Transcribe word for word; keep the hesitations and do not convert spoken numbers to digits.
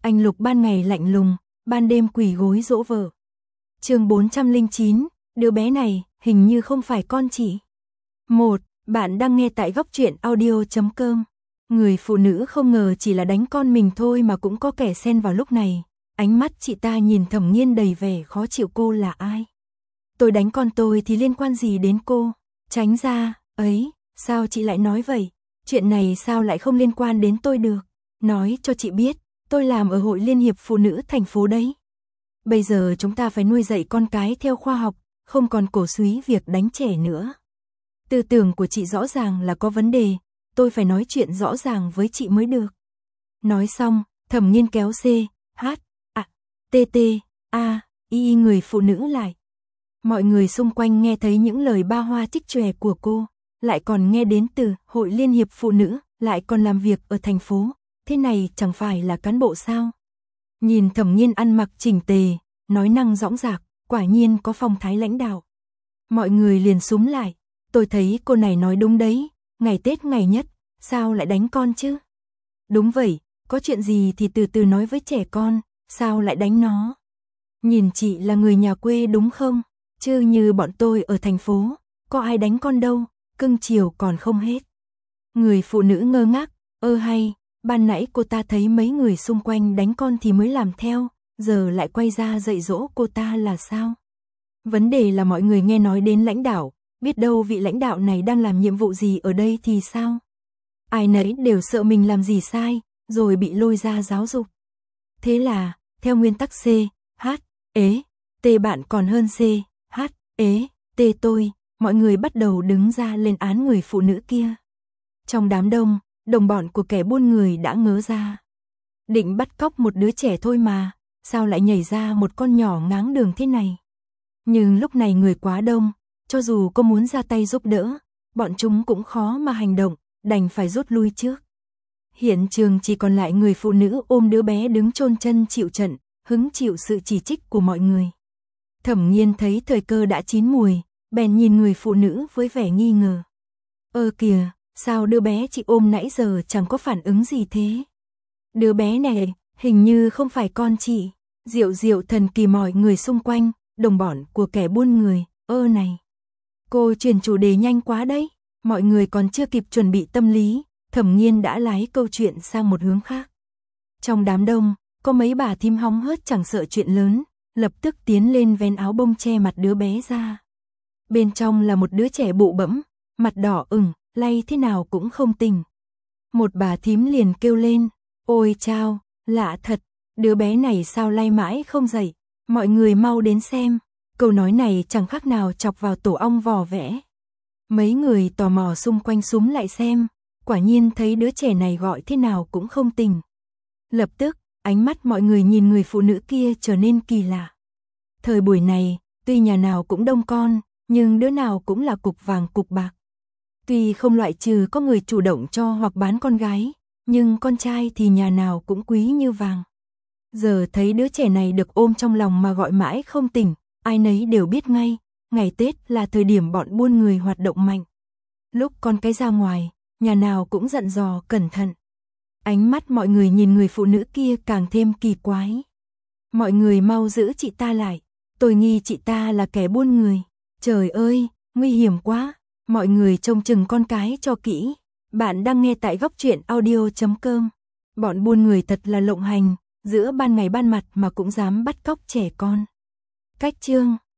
Anh Lục ban ngày lạnh lùng, ban đêm quỳ gối dỗ vợ. Chương bốn trăm lẻ chín, đứa bé này hình như không phải con chị. một. Bạn đang nghe tại góc truyện audio chấm com. Người phụ nữ không ngờ chỉ là đánh con mình thôi mà cũng có kẻ xen vào lúc này. Ánh mắt chị ta nhìn Thẩm Nghiên đầy vẻ khó chịu. Cô là ai? Tôi đánh con tôi thì liên quan gì đến cô? Tránh ra, ấy, sao chị lại nói vậy? Chuyện này sao lại không liên quan đến tôi được? Nói cho chị biết, tôi làm ở Hội Liên hiệp Phụ nữ thành phố đấy. Bây giờ chúng ta phải nuôi dạy con cái theo khoa học, không còn cổ súy việc đánh trẻ nữa. Tư tưởng của chị rõ ràng là có vấn đề, tôi phải nói chuyện rõ ràng với chị mới được. Nói xong, Thẩm Nghiên kéo C, H, A, T T, A, Y người phụ nữ lại. Mọi người xung quanh nghe thấy những lời ba hoa trích chòe của cô, lại còn nghe đến từ Hội Liên hiệp Phụ nữ, lại còn làm việc ở thành phố, thế này chẳng phải là cán bộ sao? Nhìn Thẩm Nghiên ăn mặc chỉnh tề, nói năng dõng dạc, quả nhiên có phong thái lãnh đạo. Mọi người liền xúm lại, tôi thấy cô này nói đúng đấy, ngày Tết ngày nhất, sao lại đánh con chứ? Đúng vậy, có chuyện gì thì từ từ nói với trẻ con, sao lại đánh nó? Nhìn chị là người nhà quê đúng không? Chứ như bọn tôi ở thành phố, có ai đánh con đâu, cưng chiều còn không hết. Người phụ nữ ngơ ngác, ơ hay, ban nãy cô ta thấy mấy người xung quanh đánh con thì mới làm theo, giờ lại quay ra dạy dỗ cô ta là sao? Vấn đề là mọi người nghe nói đến lãnh đạo, biết đâu vị lãnh đạo này đang làm nhiệm vụ gì ở đây thì sao? Ai nấy đều sợ mình làm gì sai, rồi bị lôi ra giáo dục. Thế là, theo nguyên tắc C, H, ế, T bạn còn hơn C, H, ế, T tôi, mọi người bắt đầu đứng ra lên án người phụ nữ kia. Trong đám đông, đồng bọn của kẻ buôn người đã ngớ ra. Định bắt cóc một đứa trẻ thôi mà, sao lại nhảy ra một con nhỏ ngáng đường thế này? Nhưng lúc này người quá đông, cho dù có muốn ra tay giúp đỡ, bọn chúng cũng khó mà hành động, đành phải rút lui trước. Hiện trường chỉ còn lại người phụ nữ ôm đứa bé đứng chôn chân chịu trận, hứng chịu sự chỉ trích của mọi người. Thẩm Nghiên thấy thời cơ đã chín mùi, bèn nhìn người phụ nữ với vẻ nghi ngờ. Ơ kìa, sao đứa bé chị ôm nãy giờ chẳng có phản ứng gì thế? Đứa bé này, hình như không phải con chị. Diệu diệu thần kỳ mọi người xung quanh, đồng bọn của kẻ buôn người, ơ này. Cô chuyển chủ đề nhanh quá đấy, mọi người còn chưa kịp chuẩn bị tâm lý, Thẩm Nghiên đã lái câu chuyện sang một hướng khác. Trong đám đông, có mấy bà thím hóng hớt chẳng sợ chuyện lớn, lập tức tiến lên vén áo bông che mặt đứa bé ra. Bên trong là một đứa trẻ bụ bẫm, mặt đỏ ửng, lay thế nào cũng không tỉnh. Một bà thím liền kêu lên, ôi chao, lạ thật, đứa bé này sao lay mãi không dậy, mọi người mau đến xem. Câu nói này chẳng khác nào chọc vào tổ ong vò vẽ. Mấy người tò mò xung quanh xúm lại xem, quả nhiên thấy đứa trẻ này gọi thế nào cũng không tỉnh. Lập tức, ánh mắt mọi người nhìn người phụ nữ kia trở nên kỳ lạ. Thời buổi này, tuy nhà nào cũng đông con, nhưng đứa nào cũng là cục vàng cục bạc. Tuy không loại trừ có người chủ động cho hoặc bán con gái, nhưng con trai thì nhà nào cũng quý như vàng. Giờ thấy đứa trẻ này được ôm trong lòng mà gọi mãi không tỉnh, ai nấy đều biết ngay, ngày Tết là thời điểm bọn buôn người hoạt động mạnh. Lúc con cái ra ngoài, nhà nào cũng dặn dò cẩn thận. Ánh mắt mọi người nhìn người phụ nữ kia càng thêm kỳ quái. Mọi người mau giữ chị ta lại, tôi nghi chị ta là kẻ buôn người. Trời ơi, nguy hiểm quá, mọi người trông chừng con cái cho kỹ. Bạn đang nghe tại góc truyện audio chấm com. Bọn buôn người thật là lộng hành, giữa ban ngày ban mặt mà cũng dám bắt cóc trẻ con. Cách chương